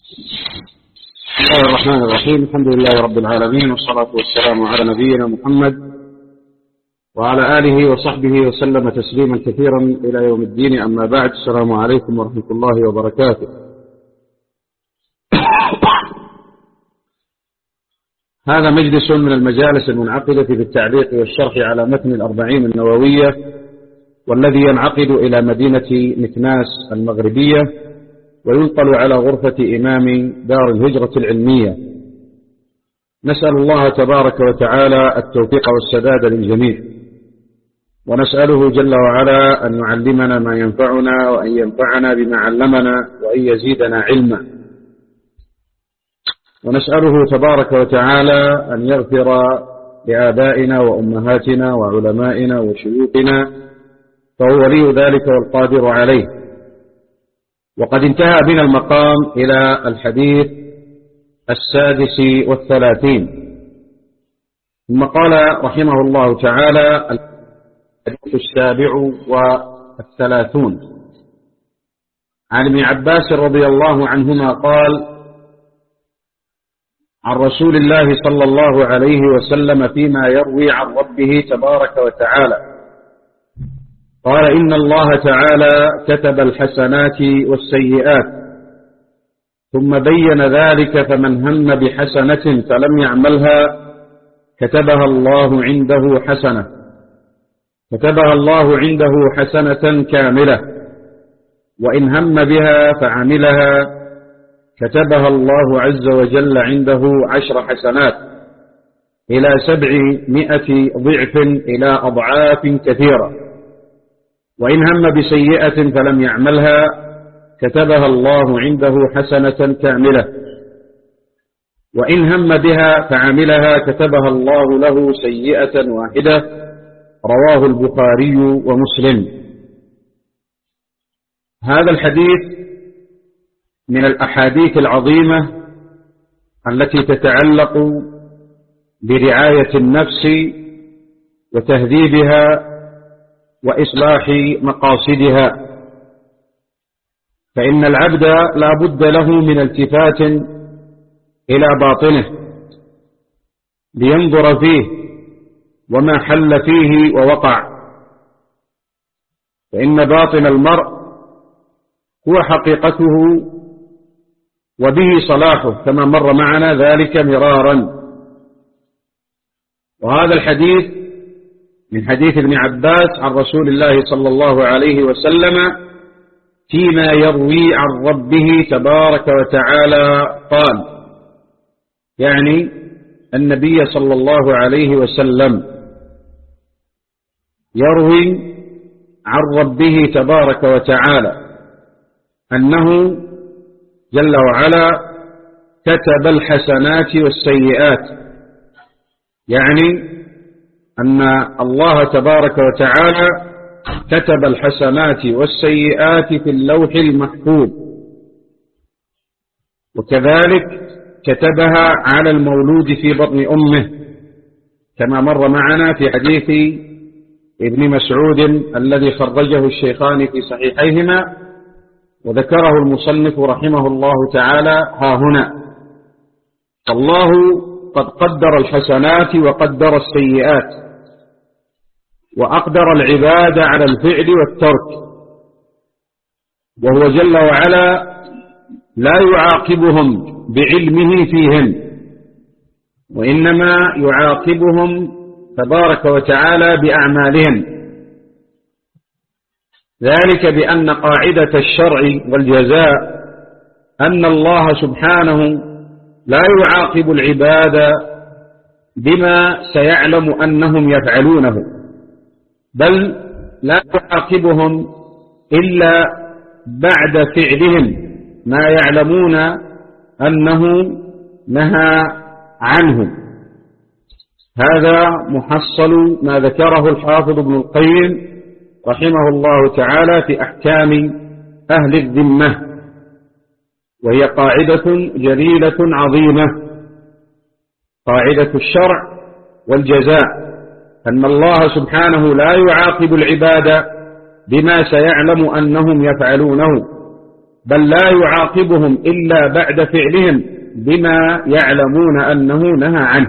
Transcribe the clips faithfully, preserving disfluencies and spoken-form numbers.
بسم الله الرحمن الرحيم. الحمد لله رب العالمين، والصلاة والسلام على نبينا محمد وعلى آله وصحبه وسلم تسليما كثيرا إلى يوم الدين. أما بعد، السلام عليكم ورحمة الله وبركاته. هذا مجلس من المجالس المنعقدة في التعليق والشرح على متن الأربعين النووية، والذي ينعقد إلى مدينة مكناس المغربية، وينقل على غرفة إمام دار الهجرة العلمية. نسأل الله تبارك وتعالى التوفيق والسداد للجميع، ونسأله جل وعلا أن يعلمنا ما ينفعنا، وأن ينفعنا بما علمنا، وأن يزيدنا علما. ونسأله تبارك وتعالى أن يغفر لآبائنا وأمهاتنا وعلمائنا وشيوخنا، فهو ولي ذلك والقادر عليه. وقد انتهى بنا المقام إلى الحديث السادس والثلاثين، ثم قال رحمه الله تعالى: الحديث السابع والثلاثون، عن ابن عباس رضي الله عنهما قال: عن رسول الله صلى الله عليه وسلم فيما يروي عن ربه تبارك وتعالى قال: إن الله تعالى كتب الحسنات والسيئات، ثم بين ذلك، فمن هم بحسنة فلم يعملها كتبها الله عنده حسنة كتبها الله عنده حسنة كاملة، وإن هم بها فعملها كتبها الله عز وجل عنده عشر حسنات إلى سبعمائة ضعف إلى أضعاف كثيرة، وإن هم بسيئة فلم يعملها كتبها الله عنده حسنة كاملة، وإن هم بها فعملها كتبها الله له سيئة واحدة. رواه البخاري ومسلم. هذا الحديث من الأحاديث العظيمة التي تتعلق برعاية النفس وتهذيبها وإصلاح مقاصدها، فإن العبد لا بد له من التفات إلى باطنه لينظر فيه وما حل فيه ووقع، فإن باطن المرء هو حقيقته وبه صلاحه، كما مر معنا ذلك مرارا. وهذا الحديث من حديث ابن عباس عن رسول الله صلى الله عليه وسلم فيما يروي عن ربه تبارك وتعالى قال، يعني النبي صلى الله عليه وسلم يروي عن ربه تبارك وتعالى أنه جل وعلا كتب الحسنات والسيئات، يعني أن الله تبارك وتعالى كتب الحسنات والسيئات في اللوح المحفوظ، وكذلك كتبها على المولود في بطن أمه، كما مر معنا في حديث ابن مسعود الذي خرجه الشيخان في صحيحيهما، وذكره المصنف رحمه الله تعالى ها هنا. الله قد قدر الحسنات وقدر السيئات، وأقدر العباد على الفعل والترك، وهو جل وعلا لا يعاقبهم بعلمه فيهم، وإنما يعاقبهم تبارك وتعالى بأعمالهم، ذلك بأن قاعدة الشرع والجزاء أن الله سبحانه لا يعاقب العباد بما سيعلم أنهم يفعلونه، بل لا يعاقبهم إلا بعد فعلهم ما يعلمون أنه نهى عنه. هذا محصل ما ذكره الحافظ ابن القيم رحمه الله تعالى في أحكام أهل الذمة، وهي قاعدة جليلة عظيمة، قاعدة الشرع والجزاء، أن الله سبحانه لا يعاقب العباد بما سيعلم أنهم يفعلونه، بل لا يعاقبهم إلا بعد فعلهم بما يعلمون أنه نهى عنه.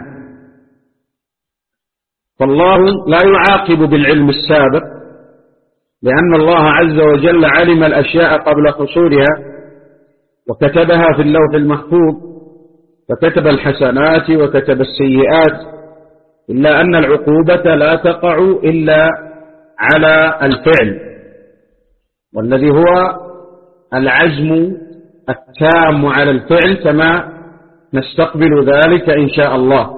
فالله لا يعاقب بالعلم السابق، لأن الله عز وجل علم الأشياء قبل حصولها وكتبها في اللوح المحفوظ، فكتب الحسنات وكتب السيئات، إلا أن العقوبة لا تقع إلا على الفعل، والذي هو العزم التام على الفعل، كما نستقبل ذلك إن شاء الله.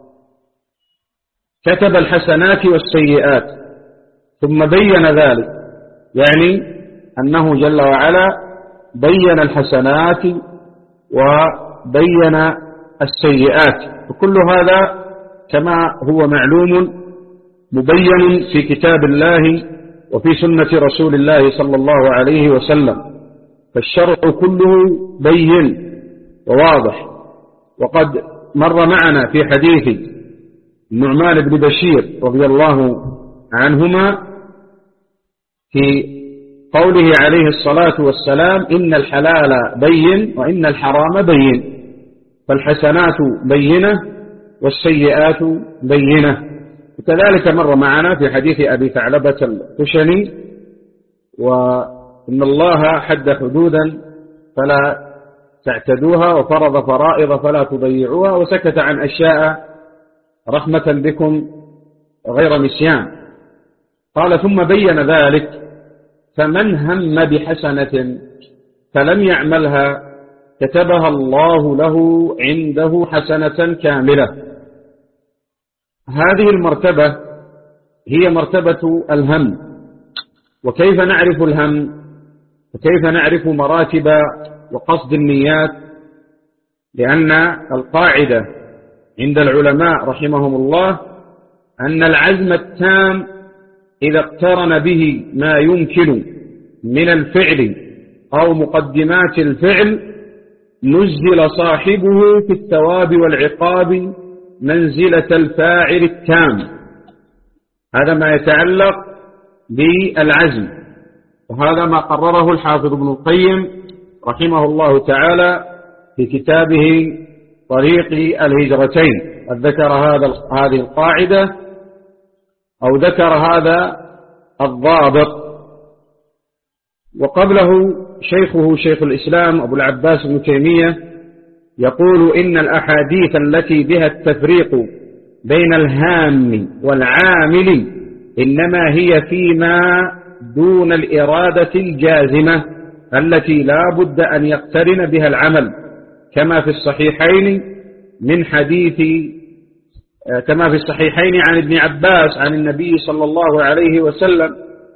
كتب الحسنات والسيئات ثم بين ذلك، يعني أنه جل وعلا بين الحسنات وبين السيئات، وكل هذا كما هو معلوم مبين في كتاب الله وفي سنة رسول الله صلى الله عليه وسلم، فالشرع كله بين وواضح. وقد مر معنا في حديث النعمان بن بشير رضي الله عنهما في قوله عليه الصلاة والسلام: إن الحلال بين وإن الحرام بين، فالحسنات بينة والسيئات بينة. وكذلك مر معنا في حديث أبي ثعلبة الخشني: وإن الله حد حدودا فلا تعتدوها وفرض فرائض فلا تضيعوها، وسكت عن أشياء رحمة بكم غير نسيان. قال: ثم بين ذلك: فمن هم بحسنة فلم يعملها كتبها الله له عنده حسنة كاملة. هذه المرتبة هي مرتبة الهم. وكيف نعرف الهم؟ وكيف نعرف مراتب وقصد النيات؟ لأن القاعدة عند العلماء رحمهم الله أن العزم التام إذا اقترن به ما يمكن من الفعل أو مقدمات الفعل نزل صاحبه في الثواب والعقاب منزلة الفاعل التام. هذا ما يتعلق بالعزم، وهذا ما قرره الحافظ ابن القيم رحمه الله تعالى في كتابه طريق الهجرتين. قد ذكر هذا هذه القاعدة أو ذكر هذا الضابط. وقبله شيخه شيخ الإسلام أبو العباس ابن تيمية يقول: إن الأحاديث التي بها التفريق بين الهام والعامل إنما هي فيما دون الإرادة الجازمة التي لا بد أن يقترن بها العمل، كما في الصحيحين من حديث كما في الصحيحين عن ابن عباس عن النبي صلى الله عليه وسلم،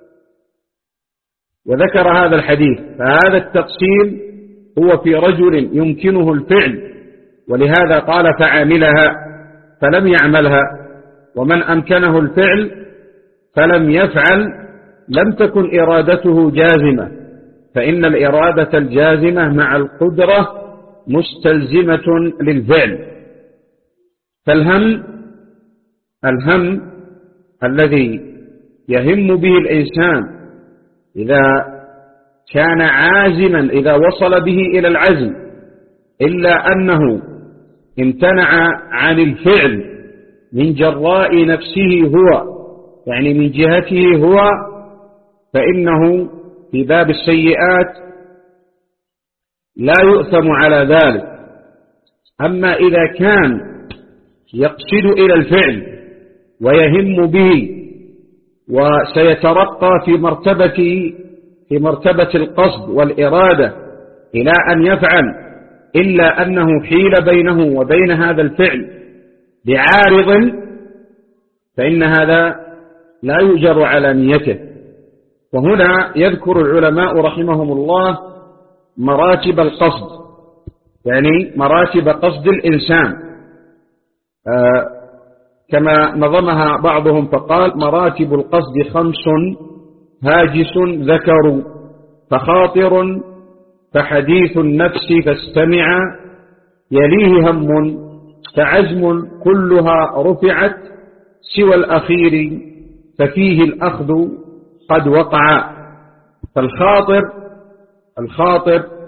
وذكر هذا الحديث. فهذا التقسيم هو في رجل يمكنه الفعل، ولهذا قال: فعملها فلم يعملها. ومن أمكنه الفعل فلم يفعل لم تكن إرادته جازمة، فإن الإرادة الجازمة مع القدرة مستلزمة للفعل. فالهم الهم الذي يهم به الإنسان إذا كان عازما، إذا وصل به إلى العزم، إلا أنه امتنع عن الفعل من جراء نفسه هو، يعني من جهته هو، فإنه في باب السيئات لا يؤثم على ذلك. أما إذا كان يقصد إلى الفعل ويهم به وسيترقى في مرتبة في مرتبة القصد والإرادة إلى أن يفعل، إلا أنه حيل بينه وبين هذا الفعل بعارض، فإن هذا لا يجر على نيته. وهنا يذكر العلماء رحمهم الله مراتب القصد، يعني مراتب قصد الإنسان، آه كما نظمها بعضهم فقال: مراتب القصد خمس هاجس ذكر، فخاطر فحديث النفس فاستمع، يليه هم فعزم كلها رفعت، سوى الأخير ففيه الأخذ قد وقع. فالخاطر الخاطر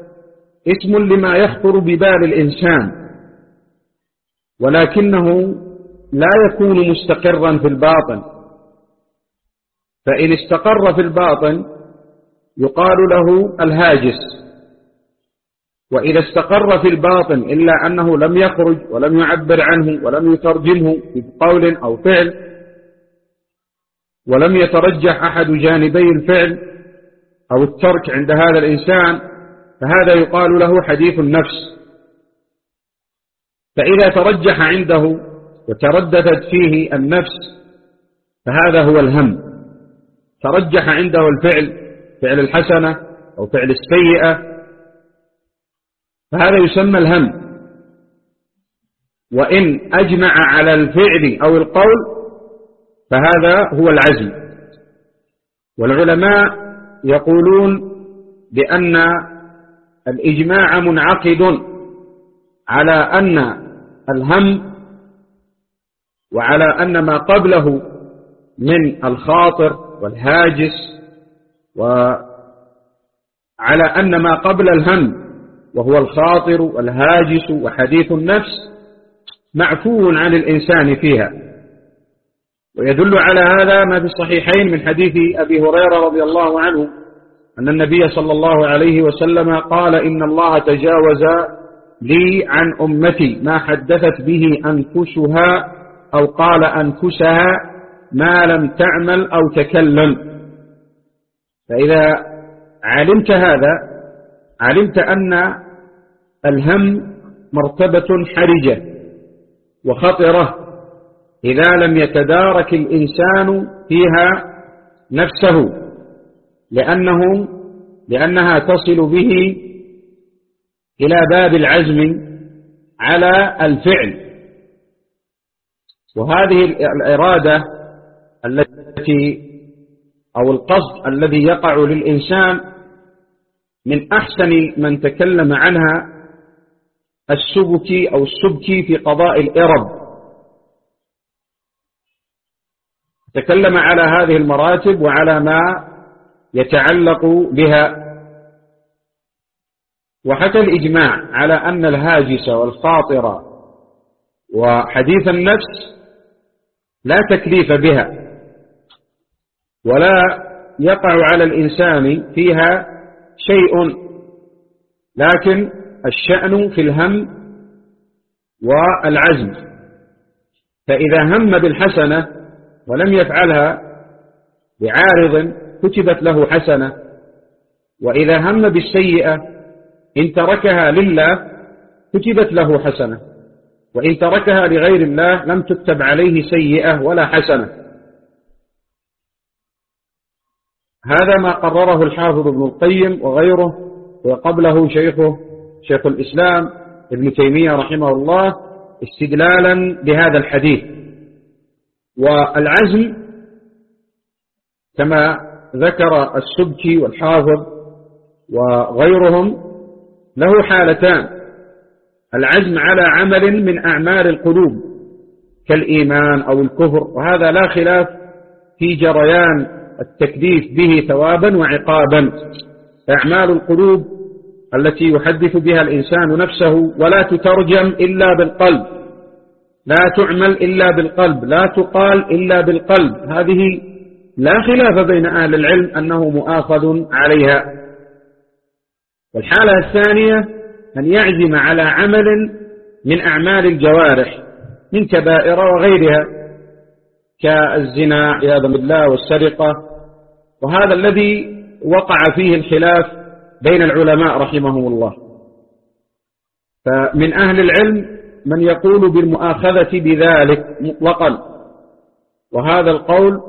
اسم لما يخطر ببال الإنسان، ولكنه لا يكون مستقرا في الباطن، فإن استقر في الباطن يقال له الهاجس، وإذا استقر في الباطن إلا أنه لم يخرج ولم يعبر عنه ولم يترجمه بقول أو فعل، ولم يترجح أحد جانبي الفعل أو الترك عند هذا الإنسان، فهذا يقال له حديث النفس. فإذا ترجح عنده وترددت فيه النفس فهذا هو الهم. ترجح عنده الفعل، فعل الحسنة أو فعل السيئة، فهذا يسمى الهم. وإن أجمع على الفعل أو القول فهذا هو العزم. والعلماء يقولون بأن الإجماع منعقد على أن الهم وعلى أن ما قبله من الخاطر والهاجس، وعلى أن ما قبل الهم وهو الخاطر والهاجس وحديث النفس معفو عن الإنسان فيها. ويدل على هذا ما في الصحيحين من حديث أبي هريرة رضي الله عنه أن النبي صلى الله عليه وسلم قال: إن الله تجاوز لي عن أمتي ما حدثت به أنفسها، أو قال أنفسها، ما لم تعمل أو تكلم. فإذا علمت هذا علمت أن الهم مرتبة حرجة وخطرة إذا لم يتدارك الإنسان فيها نفسه، لأنه لأنها تصل به إلى باب العزم على الفعل. وهذه الإرادة التي أو القصد الذي يقع للإنسان من أحسن من تكلم عنها السبكي أو السبكي في قضاء الإرب، تكلم على هذه المراتب وعلى ما يتعلق بها، وحكى الإجماع على أن الهاجس والخاطر وحديث النفس لا تكليف بها ولا يقع على الإنسان فيها شيء، لكن الشأن في الهم والعزم. فإذا هم بالحسنة ولم يفعلها بعارض كتبت له حسنة، وإذا هم بالسيئة إن تركها لله كتبت له حسنة، وإن تركها لغير الله لم تكتب عليه سيئة ولا حسنة. هذا ما قرره الحافظ ابن القيم وغيره، وقبله شيخه شيخ الإسلام ابن تيمية رحمه الله، استدلالا بهذا الحديث. والعزم كما ذكر السبكي والحافظ وغيرهم له حالتان: العزم على عمل من أعمال القلوب كالإيمان أو الكفر، وهذا لا خلاف في جريان التكليف به ثوابا وعقابا. أعمال القلوب التي يحدث بها الإنسان نفسه ولا تترجم إلا بالقلب، لا تعمل إلا بالقلب، لا تقال إلا بالقلب، هذه لا خلاف بين أهل العلم أنه مؤاخذ عليها. والحالة الثانية أن يعزم على عمل من أعمال الجوارح من كبائر وغيرها كالزنا عياذا بالله والسرقة، وهذا الذي وقع فيه الخلاف بين العلماء رحمهم الله. فمن أهل العلم من يقول بالمؤاخذة بذلك مطلقا، وهذا القول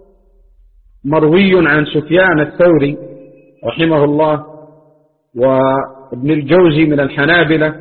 مروي عن سفيان الثوري رحمه الله وابن الجوزي من الحنابلة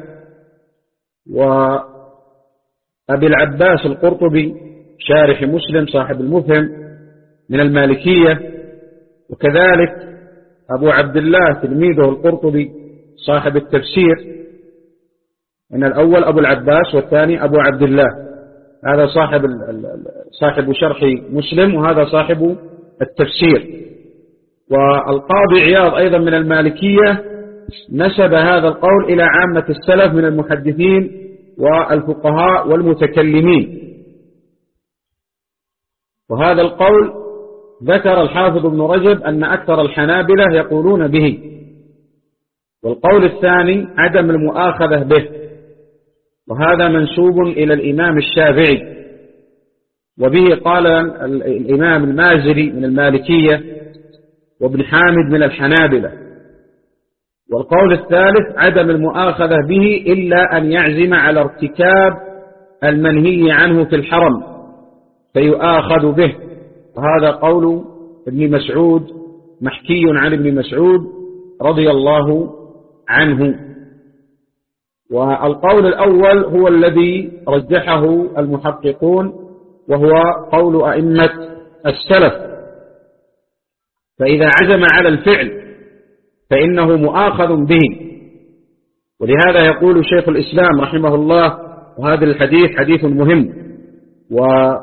وأبي العباس القرطبي شارح مسلم صاحب المفهم من المالكية، وكذلك أبو عبد الله تلميذه القرطبي صاحب التفسير، إن الأول أبو العباس والثاني أبو عبد الله، هذا صاحب صاحب شرح مسلم وهذا صاحب التفسير. والقاضي عياض أيضا من المالكية نسب هذا القول إلى عامة السلف من المحدثين والفقهاء والمتكلمين. وهذا القول ذكر الحافظ ابن رجب أن أكثر الحنابلة يقولون به. والقول الثاني عدم المؤاخذة به، وهذا منسوب إلى الإمام الشافعي، وبه قال الإمام المازري من المالكية وابن حامد من الحنابلة. والقول الثالث عدم المؤاخذة به إلا أن يعزم على ارتكاب المنهي عنه في الحرم فيؤاخذ به، وهذا قول ابن مسعود محكي عن ابن مسعود رضي الله عنه. والقول الأول هو الذي رجحه المحققون، وهو قول أئمة السلف، فإذا عزم على الفعل فإنه مؤاخذ به. ولهذا يقول شيخ الإسلام رحمه الله، وهذا الحديث حديث مهم، وقل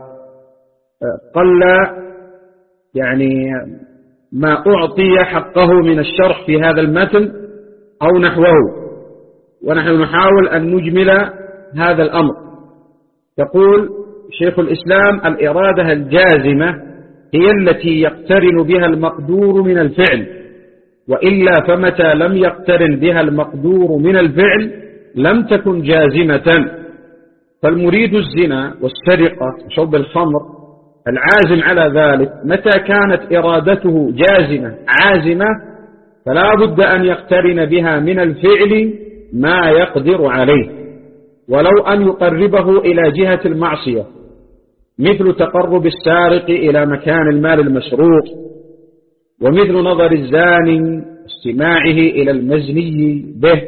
يعني ما أعطي حقه من الشرح في هذا المتن أو نحوه، ونحن نحاول أن نجمل هذا الأمر. يقول شيخ الإسلام: الإرادة الجازمة هي التي يقترن بها المقدور من الفعل، وإلا فمتى لم يقترن بها المقدور من الفعل لم تكن جازمة. فالمريد الزنا والسرقة وشرب الخمر العازم على ذلك متى كانت إرادته جازمة عازمة فلا بد أن يقترن بها من الفعل ما يقدر عليه، ولو أن يقربه إلى جهة المعصية، مثل تقرب السارق إلى مكان المال المسروق، ومثل نظر الزاني استماعه إلى المزني به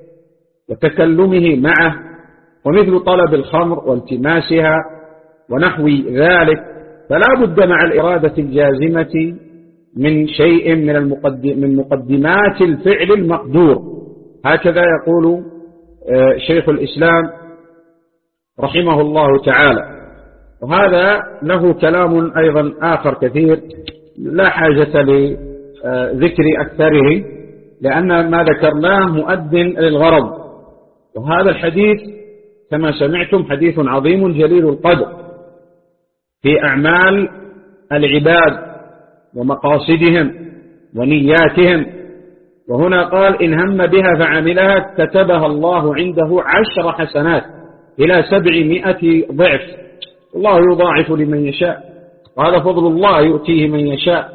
وتكلمه معه، ومثل طلب الخمر والتماسها ونحو ذلك. فلا بد مع الإرادة الجازمة من شيء من, المقدم من مقدمات الفعل المقدور. هكذا يقول شيخ الإسلام رحمه الله تعالى. وهذا له كلام أيضا آخر كثير لا حاجة لذكر أكثره، لأن ما ذكرناه مؤذن للغرض. وهذا الحديث كما سمعتم حديث عظيم جليل القدر في أعمال العباد ومقاصدهم ونياتهم. وهنا قال: إن هم بها فعملها كتبها الله عنده عشر حسنات إلى سبعمائة ضعف، الله يضاعف لمن يشاء، وهذا فضل الله يؤتيه من يشاء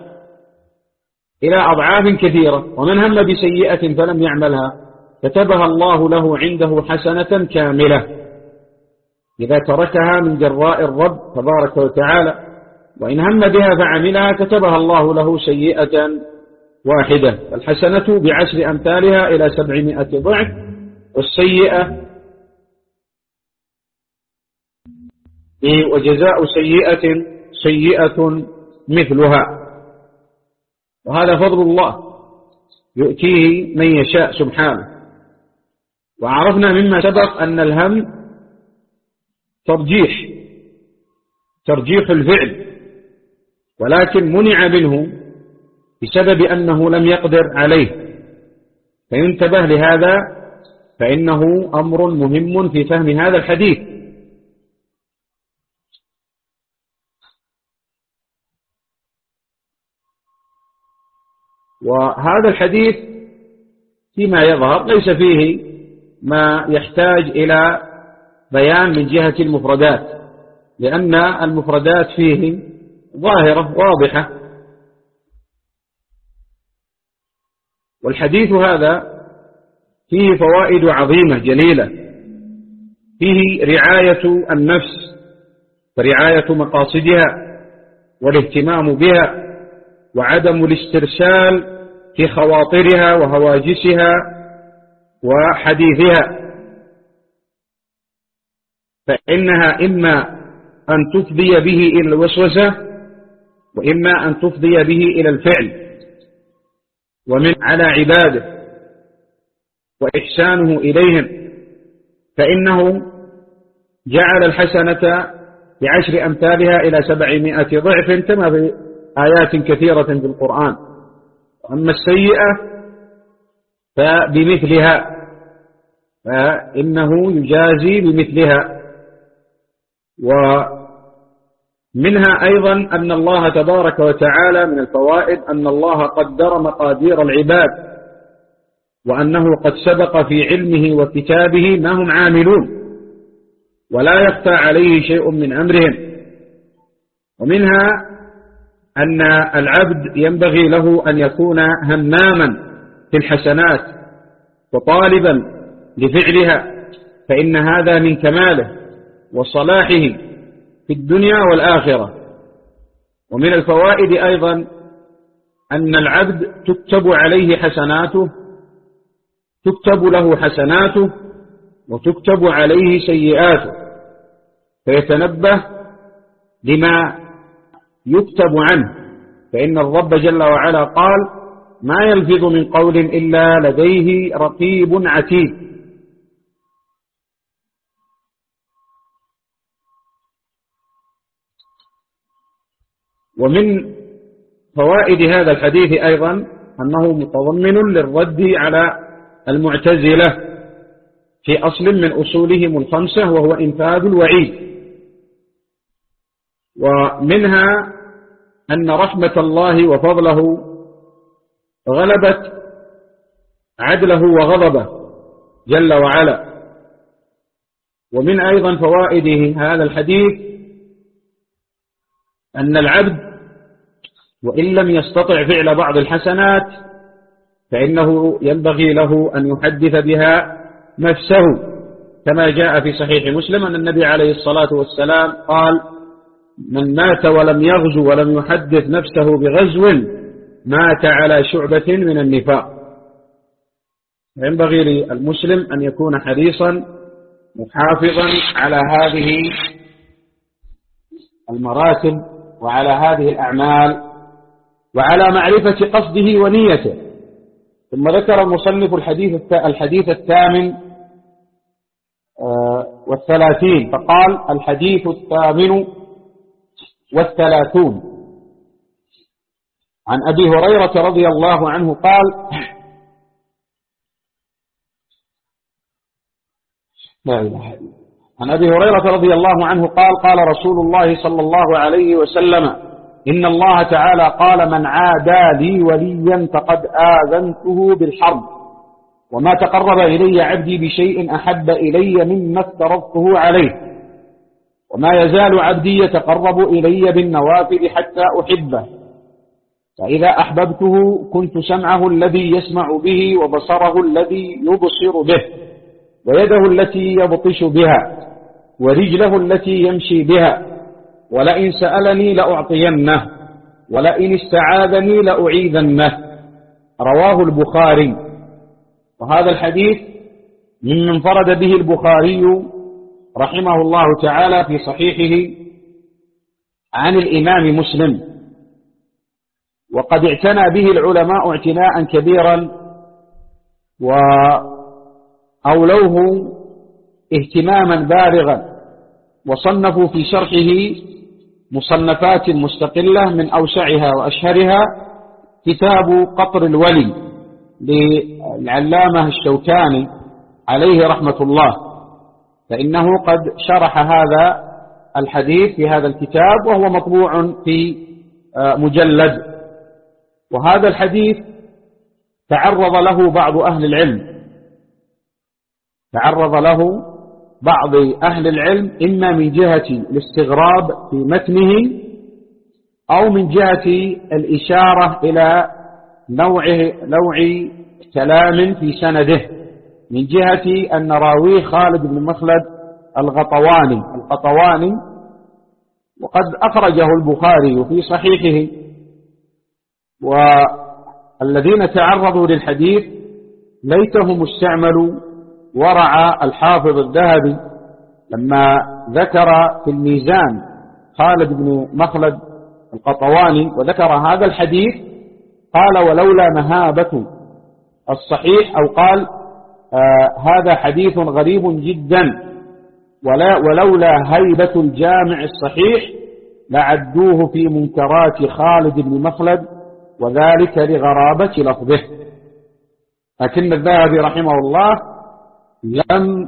إلى أضعاف كثيرة. ومن هم بسيئة فلم يعملها كتبها الله له عنده حسنة كاملة إذا تركها من جراء الرب تبارك وتعالى. وإن هم بها فعملها كتبها الله له سيئة واحدة. الحسنة بعشر أمثالها إلى سبعمائة ضعف، والسيئة وجزاء سيئة سيئة مثلها. وهذا فضل الله يؤتيه من يشاء سبحانه. وعرفنا مما سبق أن الهم ترجيح ترجيح الفعل، ولكن منع منه بسبب أنه لم يقدر عليه، فينتبه لهذا، فإنه أمر مهم في فهم هذا الحديث. وهذا الحديث فيما يظهر ليس فيه ما يحتاج إلى بيان من جهة المفردات، لأن المفردات فيه ظاهرة واضحة. والحديث هذا فيه فوائد عظيمة جليلة، فيه رعاية النفس ورعاية مقاصدها والاهتمام بها، وعدم الاسترسال في خواطرها وهواجسها وحديثها، فإنها إما أن تفضي به إلى الوسوسة، وإما أن تفضي به إلى الفعل. ومن على عباده وإحسانه إليهم، فإنه جعل الحسنة بعشر أمثالها إلى سبعمائة ضعف كما في آيات كثيرة في القرآن. أما السيئة فبمثلها، فإنه يجازي بمثلها. ومنها أيضا أن الله تبارك وتعالى من الفوائد أن الله قدر مقادير العباد، وأنه قد سبق في علمه وكتابه ما هم عاملون، ولا يخفى عليه شيء من أمرهم. ومنها أن العبد ينبغي له أن يكون هماما في الحسنات وطالبا لفعلها، فإن هذا من كماله وصلاحه في الدنيا والآخرة. ومن الفوائد أيضا أن العبد تكتب عليه حسناته، تكتب له حسناته وتكتب عليه سيئاته، فيتنبه لما يكتب عنه، فإن الرب جل وعلا قال: ما يلفظ من قول إلا لديه رقيب عتيد. ومن فوائد هذا الحديث أيضا أنه متضمن للرد على المعتزلة في أصل من أصولهم الخمسة، وهو إنفاذ الوعيد. ومنها أن رحمة الله وفضله غلبت عدله وغضبه جل وعلا. ومن أيضا فوائده هذا الحديث أن العبد وإن لم يستطع فعل بعض الحسنات فإنه ينبغي له أن يحدث بها نفسه، كما جاء في صحيح مسلم أن النبي عليه الصلاة والسلام قال: من مات ولم يغزو ولم يحدث نفسه بغزو مات على شعبة من النفاق. ينبغي للمسلم أن يكون حريصا محافظا على هذه المراتب وعلى هذه الأعمال وعلى معرفة قصده ونيته. ثم ذكر المصنف الحديث الحديث الثامن والثلاثين، فقال: الحديث الثامن والثلاثون عن أبي هريرة رضي الله عنه قال: لا إله إلا الله عن أبي هريرة رضي الله عنه قال: قال رسول الله صلى الله عليه وسلم: إن الله تعالى قال: من عادى لي وليا فقد آذنته بالحرب، وما تقرب إلي عبدي بشيء أحب إلي مما افترضته عليه، وما يزال عبدي يتقرب إلي بالنوافل حتى أحبه، فإذا أحببته كنت سمعه الذي يسمع به، وبصره الذي يبصر به، ويده التي يبطش بها، ورجله التي يمشي بها، ولئن سألني لأعطينه، ولئن استعاذني لأعيذنه. رواه البخاري. وهذا الحديث ممن انفرد به البخاري رحمه الله تعالى في صحيحه عن الإمام مسلم، وقد اعتنى به العلماء اعتناء كبيرا، وأولوه اهتماما بالغا، وصنفوا في شرحه مصنفات مستقلة، من أوسعها وأشهرها كتاب قطر الولي للعلامة الشوكاني عليه رحمة الله، فإنه قد شرح هذا الحديث في هذا الكتاب، وهو مطبوع في مجلد. وهذا الحديث تعرض له بعض أهل العلم تعرض له بعض أهل العلم إما من جهة الاستغراب في متنه، أو من جهة الإشارة إلى نوع نوع كلام في سنده، من جهة أن راويه خالد بن مخلد الغطواني القطواني وقد أخرجه البخاري في صحيحه. والذين تعرضوا للحديث ليتهم استعملوا ورع الحافظ الذهبي لما ذكر في الميزان خالد بن مخلد القطواني وذكر هذا الحديث، قال: ولولا مهابة الصحيح، أو قال آه هذا حديث غريب جدا، ولا ولولا هيبة الجامع الصحيح لعدوه في منكرات خالد بن مخلد، وذلك لغرابة لفظه. لكن الذهبي رحمه الله لم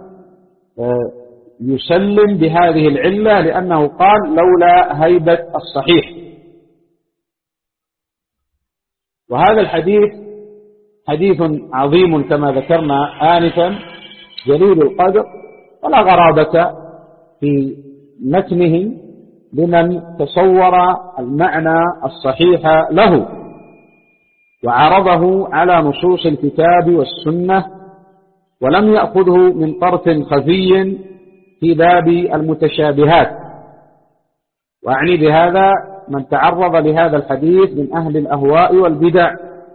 يسلم بهذه العلة، لأنه قال لولا هيبة الصحيح. وهذا الحديث حديث عظيم كما ذكرنا آنفا، جليل القدر، ولا غرابة في متنه لمن تصور المعنى الصحيح له وعرضه على نصوص الكتاب والسنة، ولم يأخذه من طرف خفي في باب المتشابهات. وأعني بهذا من تعرض لهذا الحديث من أهل الأهواء والبدع،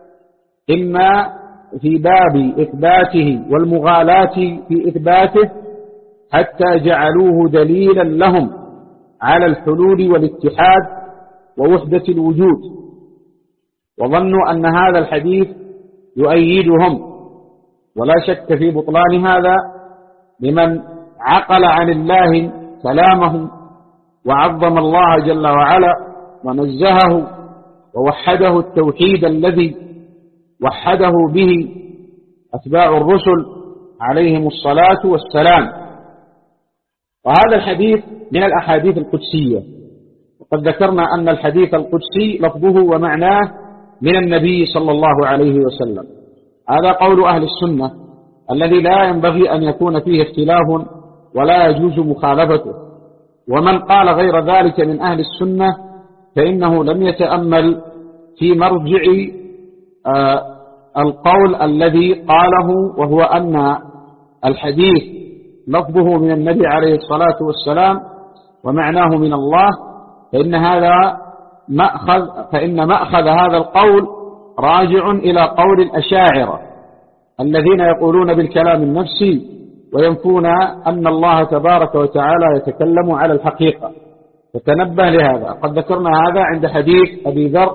إما في باب إثباته والمغالاة في إثباته حتى جعلوه دليلا لهم على الحلول والاتحاد ووحدة الوجود، وظنوا أن هذا الحديث يؤيدهم. ولا شك في بطلان هذا لمن عقل عن الله كلامه وعظم الله جل وعلا ونزهه ووحده التوحيد الذي وحده به أتباع الرسل عليهم الصلاة والسلام. وهذا الحديث من الأحاديث القدسية، وقد ذكرنا أن الحديث القدسي لفظه ومعناه من النبي صلى الله عليه وسلم. هذا قول أهل السنة الذي لا ينبغي أن يكون فيه اختلاف ولا يجوز مخالفته. ومن قال غير ذلك من أهل السنة فإنه لم يتأمل في مرجع آه القول الذي قاله، وهو أن الحديث لفظه من النبي عليه الصلاة والسلام ومعناه من الله، فإن هذا مأخذ فإن مأخذ هذا القول راجع إلى قول الأشاعرة الذين يقولون بالكلام النفسي وينفون أن الله تبارك وتعالى يتكلم على الحقيقة. فتنبه لهذا. قد ذكرنا هذا عند حديث أبي ذر: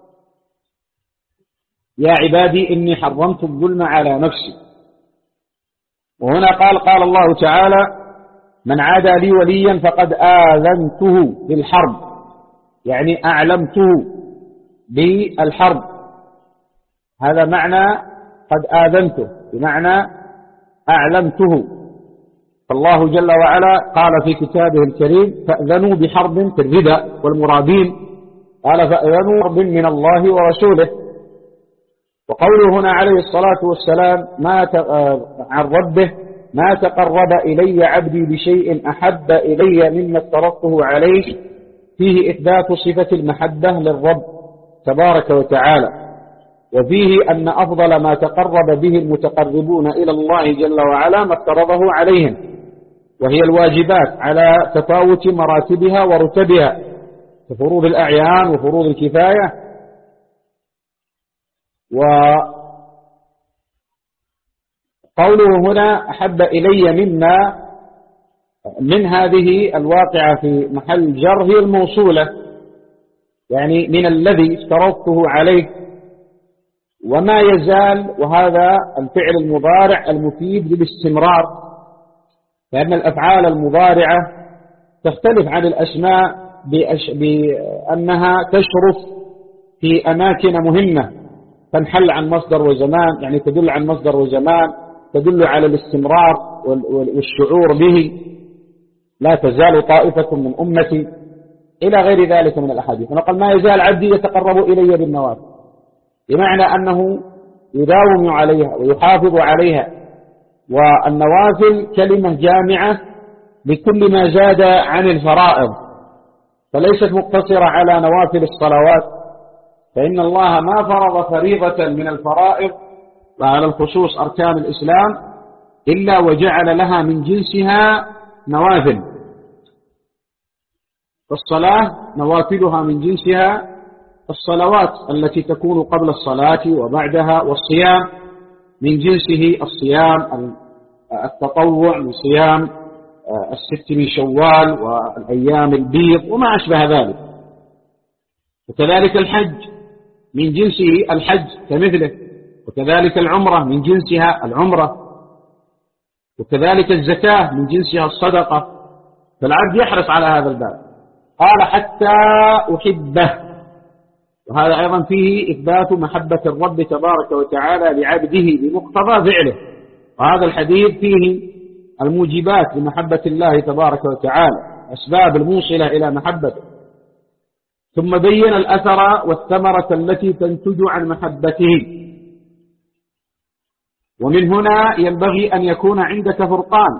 يا عبادي إني حرمت الظلم على نفسي. وهنا قال قال الله تعالى: من عادى لي وليا فقد آذنته بالحرب، يعني أعلمته بالحرب. هذا معنى قد آذنته، بمعنى أعلمته. فالله جل وعلا قال في كتابه الكريم: فأذنوا بحرب في الردى والمرابين، قال فأذنوا بحرب من الله ورسوله. وقوله هنا عليه الصلاة والسلام ما عن ربه: ما تقرب إلي عبدي بشيء أحب إلي مما افترضته عليه، فيه إثبات صفة المحبة للرب تبارك وتعالى، وفيه أن أفضل ما تقرب به المتقربون إلى الله جل وعلا ما افترضه عليهم، وهي الواجبات على تفاوت مراتبها ورتبها كفروض الأعيان وفروض الكفاية. وقوله هنا أحب إلي مما، من هذه الواقعة في محل جر هي الموصولة، يعني من الذي افترضته عليه. وما يزال، وهذا الفعل المضارع المفيد للاستمرار، لأن الأفعال المضارعة تختلف عن الأسماء بأنها تشرف في أماكن مهمة، تنحل عن مصدر وزمان، يعني تدل عن مصدر وزمان، تدل على الاستمرار والشعور به. لا تزال طائفة من أمتي إلى غير ذلك من الأحاديث. ونقول ما يزال عبدي يتقرب إلي بالنوافل، بمعنى أنه يداوم عليها ويحافظ عليها. والنوافل كلمة جامعة لكل ما زاد عن الفرائض، فليست مقتصرة على نوافل الصلوات، فإن الله ما فرض فريضة من الفرائض وعلى الخصوص أركان الإسلام إلا وجعل لها من جنسها نوافل. فالصلاة نوافلها من جنسها الصلوات التي تكون قبل الصلاة وبعدها، والصيام من جنسه الصيام التطوع من صيام الست من شوال والأيام البيض وما أشبه ذلك. وكذلك الحج من جنسه الحج كمثله، وكذلك العمرة من جنسها العمرة، وكذلك الزكاة من جنسها الصدقة. فالعبد يحرص على هذا الباب. قال حتى أحبه، وهذا أيضا فيه إثبات محبة الرب تبارك وتعالى لعبده بمقتضى فعله، وهذا الحديث فيه الموجبات لمحبة الله تبارك وتعالى، أسباب الموصلة إلى محبته، ثم بين الأثر والثمرة التي تنتج عن محبته. ومن هنا ينبغي أن يكون عندك فرقان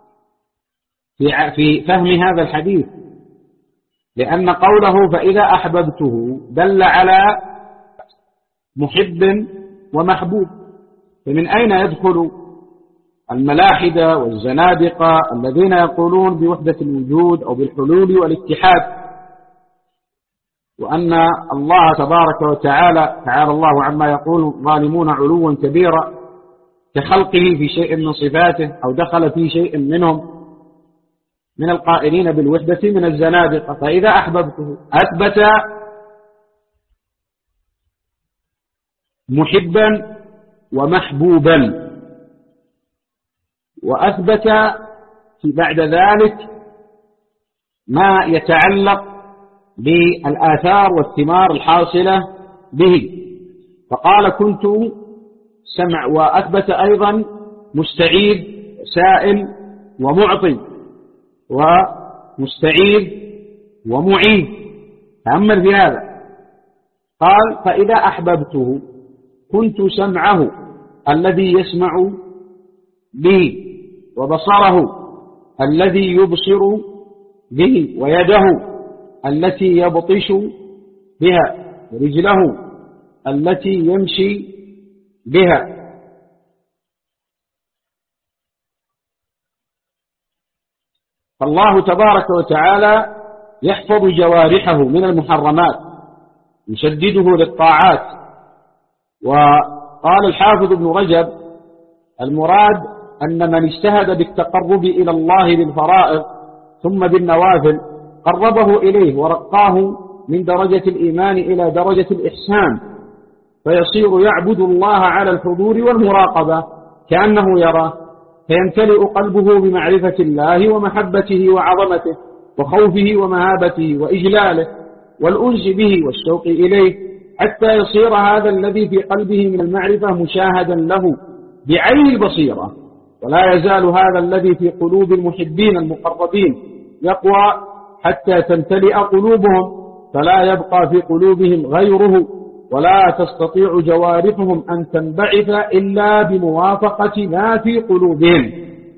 في فهم هذا الحديث، لأن قوله فإذا أحببته دل على محب ومحبوب، فمن أين يدخل الملاحدة والزنادقة الذين يقولون بوحدة الوجود أو بالحلول والاتحاد، وأن الله تبارك وتعالى تعالى الله عما يقول ظالمون علوا كبيرا كخلقه في شيء من صفاته، أو دخل في شيء منهم من القائلين بالوحدة من الزنادقة. فإذا أحببته أثبت محبا ومحبوبا، وأثبت في بعد ذلك ما يتعلق بالآثار والثمار الحاصلة به، فقال كنت سمع، وأثبت أيضا مستعيد سائل ومعطي ومستعيد ومعيد. تأمل في هذا، قال فإذا أحببته كنت سمعه الذي يسمع به، وبصره الذي يبصر به، ويده التي يبطش بها، ورجله التي يمشي بها. فالله تبارك وتعالى يحفظ جوارحه من المحرمات، يشدده للطاعات. وقال الحافظ ابن رجب المراد أن من اجتهد بالتقرب إلى الله بالفرائض ثم بالنوافل قربه إليه ورقاه من درجة الإيمان إلى درجة الإحسان، فيصير يعبد الله على الحضور والمراقبة كأنه يراه، فيمتلئ قلبه بمعرفة الله ومحبته وعظمته وخوفه ومهابته وإجلاله والأنس به والشوق إليه، حتى يصير هذا الذي في قلبه من المعرفة مشاهدا له بعين البصيرة. ولا يزال هذا الذي في قلوب المحبين المقربين يقوى حتى تمتلئ قلوبهم، فلا يبقى في قلوبهم غيره، ولا تستطيع جوارحهم أن تنبعث إلا بموافقة ما في قلوبهم.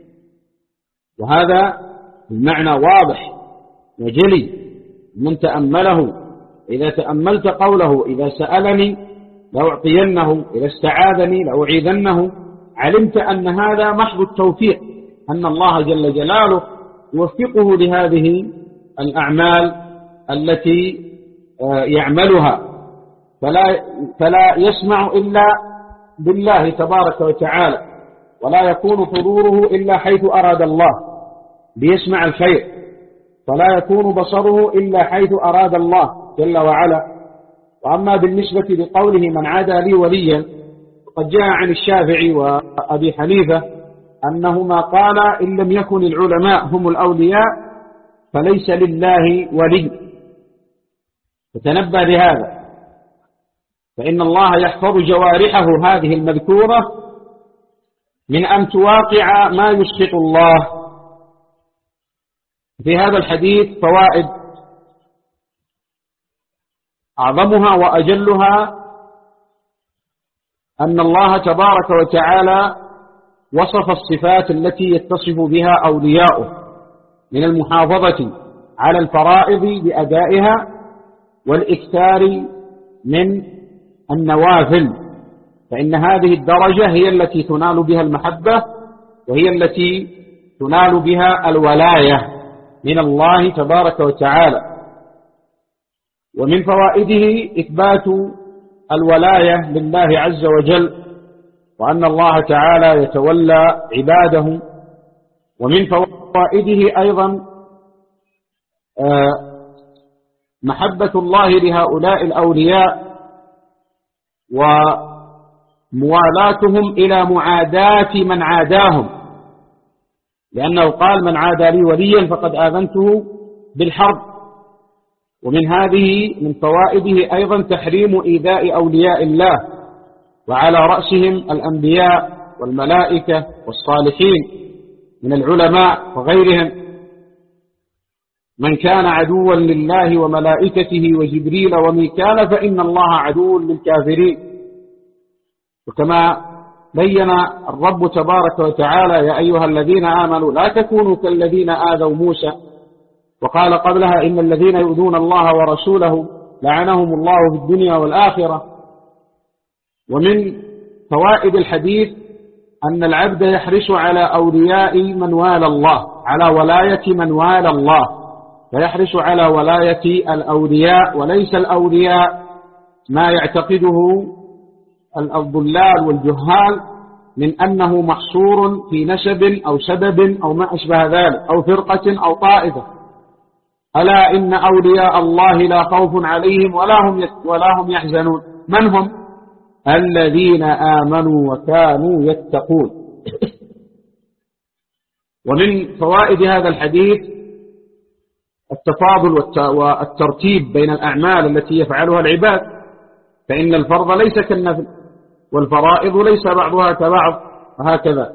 وهذا المعنى واضح وجلي من تأمله. إذا تأملت قوله إذا سألني لأعطينه، إذا استعاذني لأعيذنه، علمت أن هذا محض التوفيق، أن الله جل جلاله يوفقه لهذه الأعمال التي يعملها، فلا, فلا يسمع إلا بالله تبارك وتعالى، ولا يكون حضوره إلا حيث أراد الله ليسمع الخير، فلا يكون بصره إلا حيث أراد الله جل وعلا. وأما بالنسبة لقوله من عادى لي وليا، قد جاء عن الشافعي وأبي حنيفة أنهما قال إن لم يكن العلماء هم الأولياء فليس لله ولي. فتنبه لهذا، فإن الله يحفظ جوارحه هذه المذكورة من أن تواقع ما يسخط الله. في هذا الحديث فوائد أعظمها وأجلها أن الله تبارك وتعالى وصف الصفات التي يتصف بها أولياؤه من المحافظة على الفرائض بأدائها والإكثار من النوافل، فإن هذه الدرجة هي التي تنال بها المحبة، وهي التي تنال بها الولاية من الله تبارك وتعالى. ومن فوائده إثبات الولاية لله عز وجل، وأن الله تعالى يتولى عباده. ومن فوائده أيضا محبة الله لهؤلاء الأولياء وموالاتهم إلى معاداة من عاداهم، لأنه قال من عادى لي وليا فقد آذنته بالحرب. ومن هذه من فوائده أيضا تحريم إيذاء أولياء الله، وعلى رأسهم الأنبياء والملائكة والصالحين من العلماء وغيرهم. من كان عدوا لله وملائكته وجبريل وميكال فإن الله عدو للكافرين. وكما بين الرب تبارك وتعالى: يا أيها الذين آمنوا لا تكونوا كالذين آذوا موسى، وقال قبلها: إن الذين يؤذون الله ورسوله لعنهم الله في الدنيا والآخرة. ومن فوائد الحديث أن العبد يحرص على أولياء من والى الله، على ولاية من والى الله، فيحرص على ولاية الأولياء وليس الأولياء ما يعتقده الضلال والجهال من أنه محصور في نسب أو سبب أو ما أشبه ذلك، أو فرقة أو طائفة. ألا إن أولياء الله لا خوف عليهم ولا هم ولا هم يحزنون. من هم؟ الذين آمنوا وكانوا يتقون. ومن فوائد هذا الحديث التفاضل والترتيب بين الأعمال التي يفعلها العباد، فإن الفرض ليس كالنفل، والفرائض ليس بعضها كبعض، وهكذا.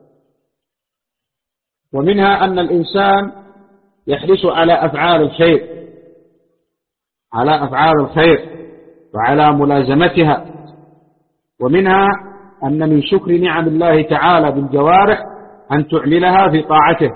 ومنها أن الإنسان يحرص على أفعال الخير، على أفعال الخير وعلى ملازمتها. ومنها أن من شكر نعم الله تعالى بالجوارح أن تعملها في طاعته،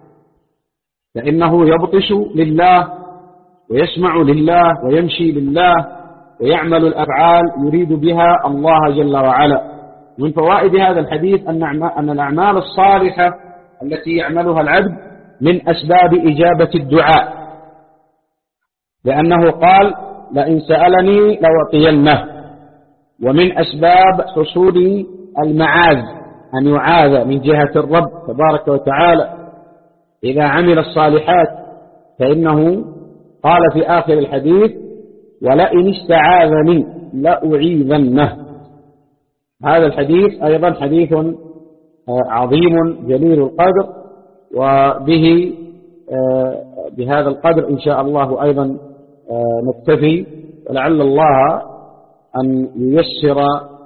فإنه يبطش لله ويسمع لله ويمشي لله ويعمل الأفعال يريد بها الله جل وعلا. من فوائد هذا الحديث أن الأعمال الصالحة التي يعملها العبد من أسباب إجابة الدعاء، لأنه قال: لئن سألني لأعطينه. ومن أسباب حصول المعاذ أن يعاذ من جهة الرب تبارك وتعالى إذا عمل الصالحات، فإنه قال في آخر الحديث: ولئن استعاذني لأعيذنه. هذا الحديث أيضا حديث عظيم جليل القدر، وبه بهذا القدر إن شاء الله أيضا نكتفي، ولعل الله أن ييسر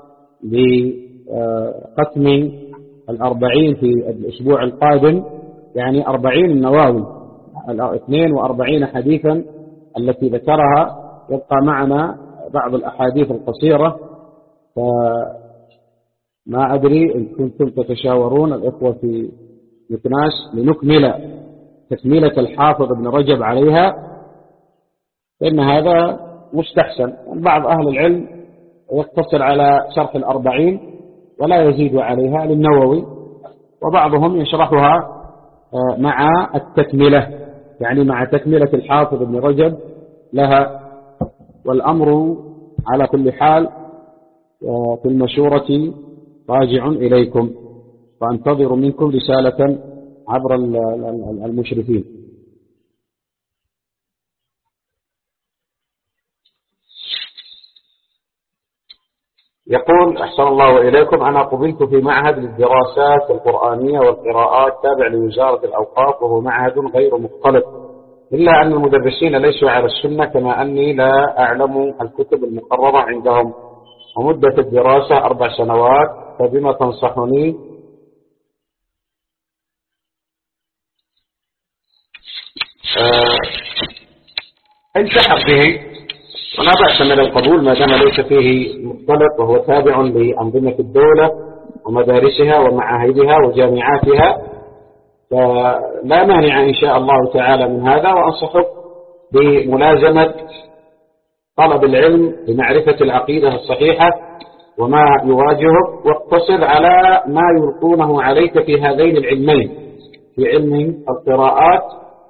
لختم الأربعين في الأسبوع القادم، يعني أربعين النواوي، اثنين وأربعين حديثا التي ذكرها. يبقى معنا بعض الأحاديث القصيرة، فما أدري إن كنتم تتشاورون الإخوة في مكناس لنكمل تكملة الحافظ ابن رجب عليها، فإن هذا مستحسن. بعض أهل العلم يقتصر على شرح الأربعين ولا يزيد عليها للنووي، وبعضهم يشرحها مع التكملة، يعني مع تكملة الحافظ ابن رجب لها. والأمر على كل حال في المشورة راجع إليكم، فأنتظر منكم رسالة عبر المشرفين. يقول: أحسن الله إليكم، أنا قبلت في معهد للدراسات القرآنية والقراءات تابع لوزارة الأوقاف، وهو معهد غير مختلط، إلا أن المدرسين ليسوا على السنة، كما أني لا أعلم الكتب المقررة عندهم، ومدة الدراسة أربع سنوات، فبما تنصحني؟ أه التحق به ولا بأس من القبول ما دام ليس فيه مختلط، وهو تابع لأنظمة الدولة ومدارسها ومعاهدها وجامعاتها، فلا مانع إن شاء الله تعالى من هذا. وأنصحك بملازمة طلب العلم لمعرفة العقيدة الصحيحة وما يواجهك، واقتصر على ما يلقونه عليك في هذين العلمين، في علم القراءات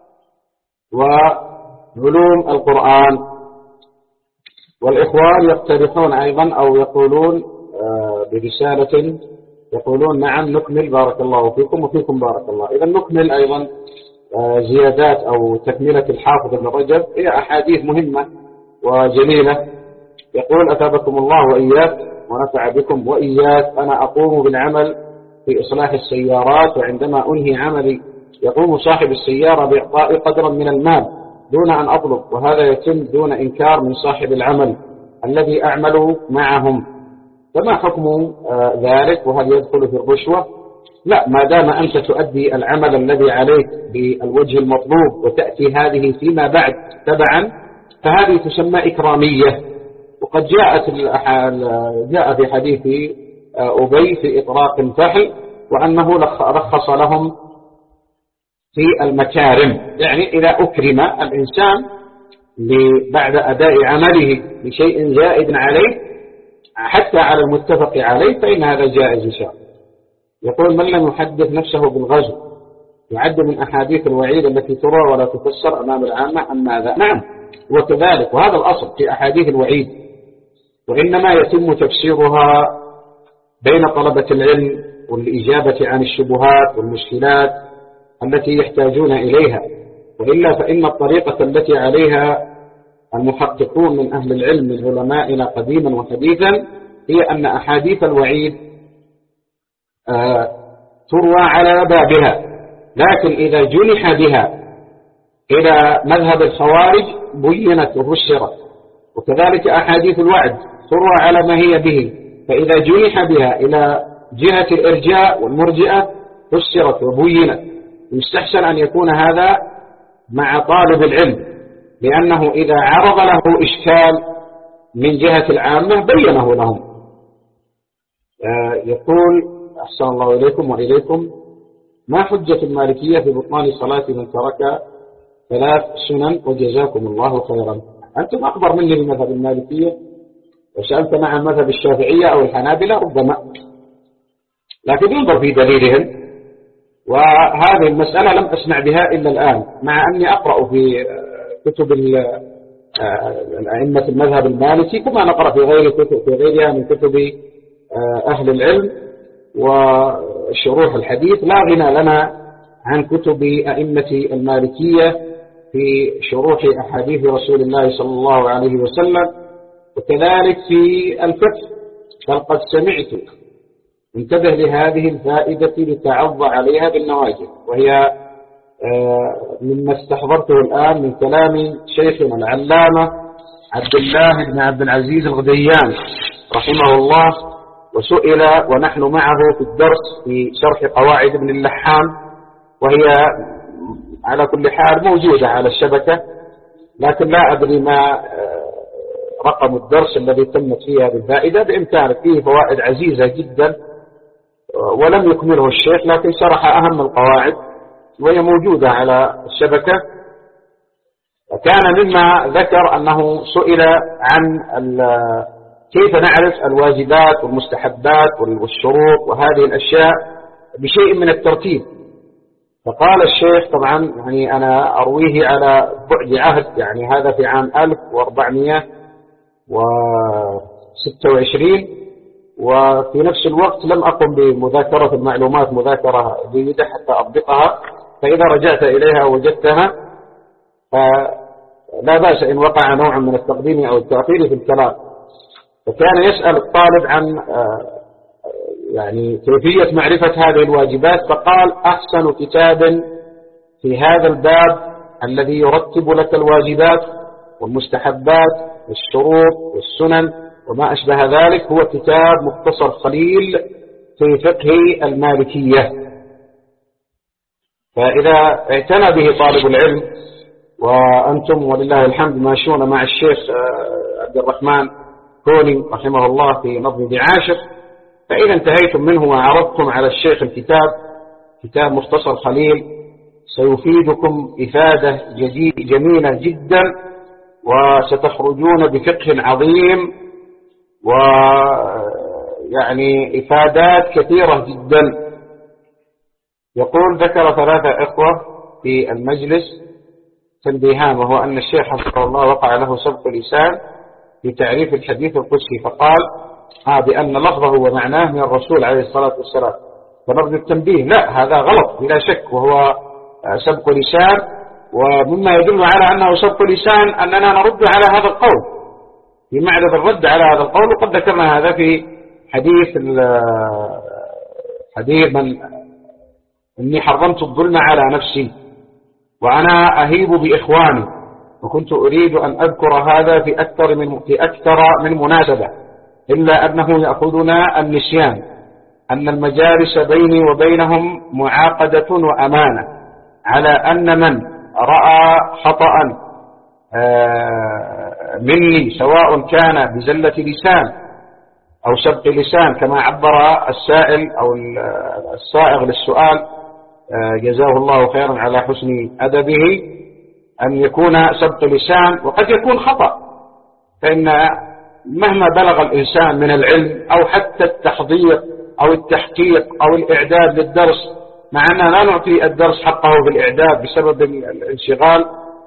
وعلوم القرآن. والإخوان يقترحون أيضا أو يقولون برسالة، يقولون: نعم نكمل، بارك الله فيكم وفيكم بارك الله. إذا نكمل أيضا زيادات أو تكملة الحافظ ابن رجب، هي أحاديث مهمة وجليلة. يقول: أثابكم الله وإياك ونفع بكم وإياك، أنا أقوم بالعمل في إصلاح السيارات، وعندما أنهي عملي يقوم صاحب السيارة بإعطاء قدرا من المال دون أن أطلب، وهذا يتم دون إنكار من صاحب العمل الذي أعمل معهم. فما حكم ذلك؟ وهل يدخل في الرشوة؟ لا، ما دام أنت تؤدي العمل الذي عليك بالوجه المطلوب وتأتي هذه فيما بعد تبعا، فهذه تسمى إكرامية. وقد جاءت جاء في حديث أبي في إطراق الفحل وأنه رخص لهم في المكارم، يعني إذا أكرم الإنسان بعد أداء عمله بشيء زائد عليه حتى على المتفق عليه فإن هذا جائز إن شاء الله. يقول: من لم يحدث نفسه بالغزو يعد من أحاديث الوعيد التي تروى ولا تفسر أمام العامة أم ماذا؟ نعم، وكذلك، وهذا الأصل في أحاديث الوعيد، وإنما يتم تفسيرها بين طلبة العلم والإجابة عن الشبهات والمشكلات التي يحتاجون إليها، وإلا فإن الطريقة التي عليها المحققون من أهل العلم من علمائنا قديما وحديثا هي أن أحاديث الوعيد آه تروى على بابها، لكن إذا جنح بها إلى مذهب الخوارج بينت وفسرت، وكذلك أحاديث الوعد تروى على ما هي به، فإذا جنح بها إلى جهة الإرجاء والمرجئة فسرت وبينت. يستحسن أن يكون هذا مع طالب العلم، لأنه إذا عرض له إشكال من جهة العامة بينه لهم. آه يقول: أحسن الله إليكم وإليكم، ما حجة المالكية في بطلان صلاة من ترك ثلاث سنن وجزاكم الله خيرا؟ أنتم أخبر مني بمذهب المالكية، وسألت مع مذهب الشافعية أو الحنابلة ربما، لكن ينظر في دليلهم، وهذه المسألة لم أسمع بها إلا الآن، مع أني أقرأ في كتب الأئمة المذهب المالكي كما نقرأ في غير كتب في غيرها من كتب أهل العلم وشروح الحديث. لا غنى لنا عن كتب أئمة المالكية في شروح أحاديث رسول الله صلى الله عليه وسلم، وكذلك في الفقه. فقد سمعت، انتبه لهذه الفائدة لتعض عليها بالنواجذ، وهي مما استحضرته الآن من كلام شيخنا العلامة عبد الله بن عبد العزيز الغديان رحمه الله، وسئل ونحن معه في الدرس في شرح قواعد ابن اللحام، وهي على كل حال موجودة على الشبكة، لكن لا أدري ما رقم الدرس الذي تمت فيها بالفائدة. بإمكانك، فيه فوائد عزيزة جدا ولم يكمله الشيخ، لكن شرح أهم القواعد وهي موجودة على الشبكة. وكان مما ذكر أنه سئل عن كيف نعرف الواجبات والمستحبات والشروط وهذه الأشياء بشيء من الترتيب، فقال الشيخ: طبعا يعني أنا أرويه على بعد عهد، يعني هذا في عام ألف وأربعمائة وستة وعشرين، وفي نفس الوقت لم أقم بمذاكرة المعلومات مذاكرة جيدة حتى أضبطها، فإذا رجعت إليها وجدتها فلا بأس إن وقع نوع من التقديم أو التأخير في الكلام. فكان يسأل الطالب عن يعني كيفية معرفة هذه الواجبات، فقال: أحسن كتاب في هذا الباب الذي يرتب لك الواجبات والمستحبات والشروط والسنن وما أشبه ذلك هو كتاب مختصر خليل في فقه المالكية. فإذا اعتنى به طالب العلم، وأنتم ولله الحمد ماشون مع الشيخ عبد الرحمن كوني رحمه الله في نظم بعاشر، فإذا انتهيتم منه وعرضتم على الشيخ الكتاب، كتاب مختصر خليل، سيفيدكم إفادة جديد جميلة جدا، وستخرجون بفقه عظيم ويعني إفادات كثيرة جدا. يقول: ذكر ثلاثة إخوة في المجلس تنبيهان، وهو أن الشيخ حفظه الله وقع له سبق لسان في تعريف الحديث القدسي، فقال آه بأن لفظه ومعناه من الرسول عليه الصلاة والسلام، فنرجو التنبيه: لا، هذا غلط بلا شك، وهو سبق لسان، ومما يدل على أنه سبق لسان أننا نرد على هذا القول في معرض الرد على هذا القول. وقد ذكرنا هذا في حديث حديث من إني حرمت الظلم على نفسي وأنا أهيب بإخواني، وكنت أريد أن أذكر هذا في أكثر من في أكثر من مناسبة، إلا أنه يأخذنا النسيان أن المجالس بيني وبينهم معاقدة وأمانة، على أن من رأى خطأ مني سواء كان بزلة لسان أو سبق لسان كما عبر السائل أو الصائغ للسؤال جزاه الله خيرا على حسن أدبه، أن يكون سبق لسان وقد يكون خطأ، فإن مهما بلغ الإنسان من العلم أو حتى التحضير أو التحقيق أو الإعداد للدرس، مع أننا لا نعطي الدرس حقه بالإعداد بسبب الانشغال،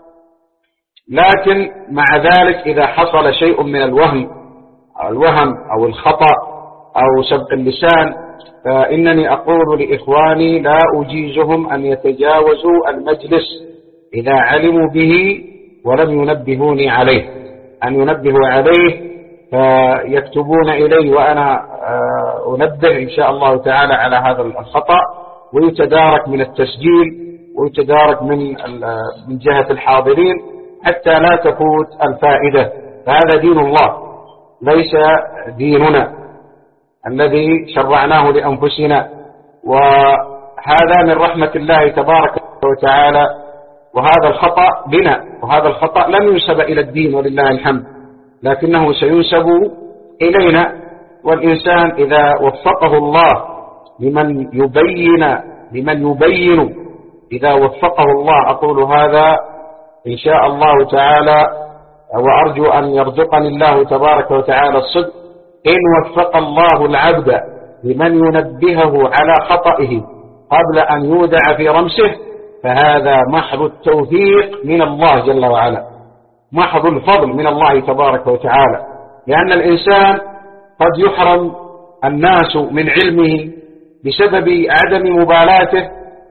لكن مع ذلك إذا حصل شيء من الوهم الوهم أو الخطأ أو سبق اللسان، فإنني أقول لإخواني لا أجيزهم أن يتجاوزوا المجلس إذا علموا به ولم ينبهوني عليه، أن ينبهوا عليه فيكتبون إلي وأنا أنبه إن شاء الله تعالى على هذا الخطأ، ويتدارك من التسجيل ويتدارك من من جهة الحاضرين حتى لا تفوت الفائدة. فهذا دين الله ليس ديننا الذي شرعناه لأنفسنا، وهذا من رحمة الله تبارك وتعالى، وهذا الخطأ بنا، وهذا الخطأ لم ينسب إلى الدين ولله الحمد، لكنه سينسب إلينا. والإنسان إذا وفقه الله لمن يبين لمن يبين إذا وفقه الله، أقول هذا إن شاء الله تعالى، وأرجو أن يرزقني الله تبارك وتعالى الصدق، إن وفق الله العبد لمن ينبهه على خطئه قبل أن يودع في رمسه، فهذا محض التوفيق من الله جل وعلا، محض الفضل من الله تبارك وتعالى، لأن الإنسان قد يحرم الناس من علمه بسبب عدم مبالاته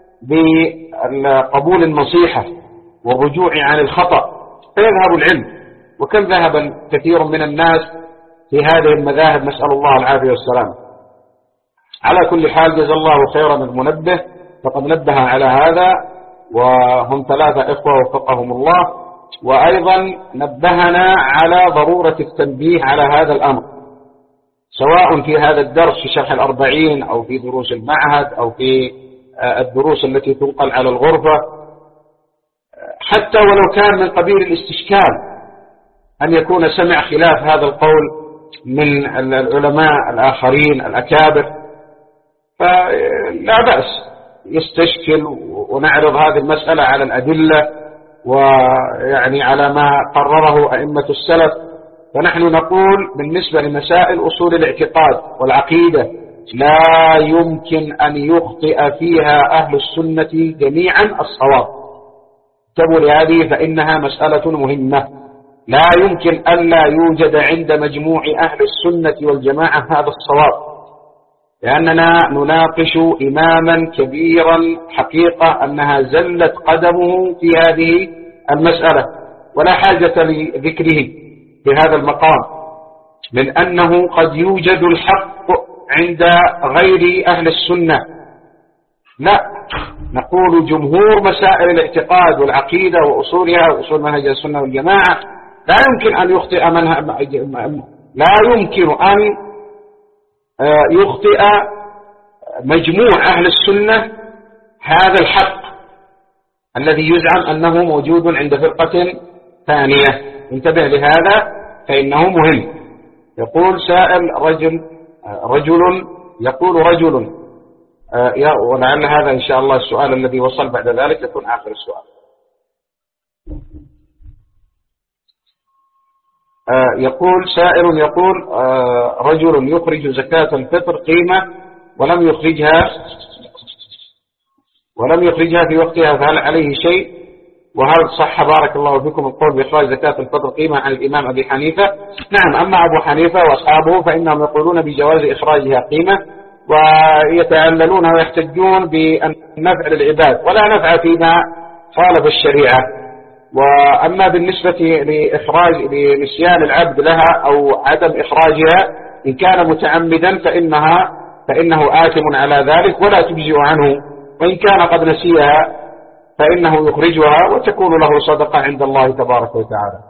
بقبول النصيحة والرجوع عن الخطأ، فيذهب العلم. وكم ذهب كثير من الناس في هذه المذاهب، نسأل الله العافية والسلام. على كل حال جزا الله خيرا المنبه، فقد نبه على هذا، وهم ثلاثة إخوة وفقهم الله، وأيضا نبهنا على ضرورة التنبيه على هذا الأمر، سواء في هذا الدرس في شرح الأربعين أو في دروس المعهد أو في الدروس التي تنقل على الغرفة، حتى ولو كان من قبيل الاستشكال أن يكون سمع خلاف هذا القول من العلماء الآخرين الأكابر، فلا بأس يستشكل ونعرض هذه المسألة على الأدلة ويعني على ما قرره أئمة السلف. فنحن نقول بالنسبة لمسائل أصول الاعتقاد والعقيدة لا يمكن أن يخطئ فيها أهل السنة جميعا الصواب، انتبهوا لهذه فإنها مسألة مهمة، لا يمكن ألا يوجد عند مجموع أهل السنة والجماعة هذا الصواب، لأننا نناقش إماما كبيرا حقيقة أنها زلت قدمه في هذه المسألة، ولا حاجة لذكره في هذا المقام، من أنه قد يوجد الحق عند غير أهل السنة. لا، نقول جمهور مسائل الاعتقاد والعقيدة وأصولها وأصول منهج السنة والجماعة لا يمكن أن يخطئ منها، لا يمكن أن يخطئ مجموع أهل السنة هذا الحق الذي يزعم أنه موجود عند فرقة ثانية. انتبه لهذا فإنه مهم. يقول سائل رجل رجل يقول رجل ولعل هذا إن شاء الله السؤال الذي وصل بعد ذلك يكون آخر السؤال. يقول سائل يقول رجل يخرج زكاة الفطر قيمة ولم يخرجها ولم يخرجها في وقتها، فهل عليه شيء؟ وهل صح بارك الله فيكم القول بإخراج زكاة الفطر قيمة عن الإمام أبي حنيفة؟ نعم، أما أبو حنيفة وأصحابه فإنهم يقولون بجواز إخراجها قيمة، ويتعللون ويحتجون بالنفع للعباد ولا نفع فيما خالف الشريعة. وأما بالنسبة لإخراج لنسيان العبد لها أو عدم إخراجها إن كان متعمدا فإنها فإنه آثم على ذلك ولا تجزئ عنه، وإن كان قد نسيها فإنه يخرجها وتكون له صدقة عند الله تبارك وتعالى.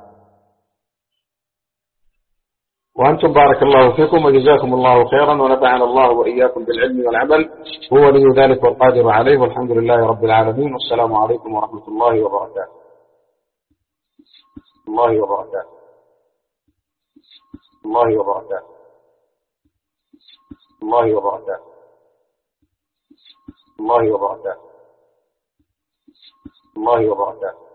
وأنتم بارك الله فيكم وجزاكم الله خيرا، ونفعنا الله وإياكم بالعلم والعمل، هو ولي ذلك والقادر عليه، والحمد لله رب العالمين، والسلام عليكم ورحمة الله وبركاته. الله وبركاته. الله وبركاته. الله وبركاته. الله وبركاته. الله وبركاته.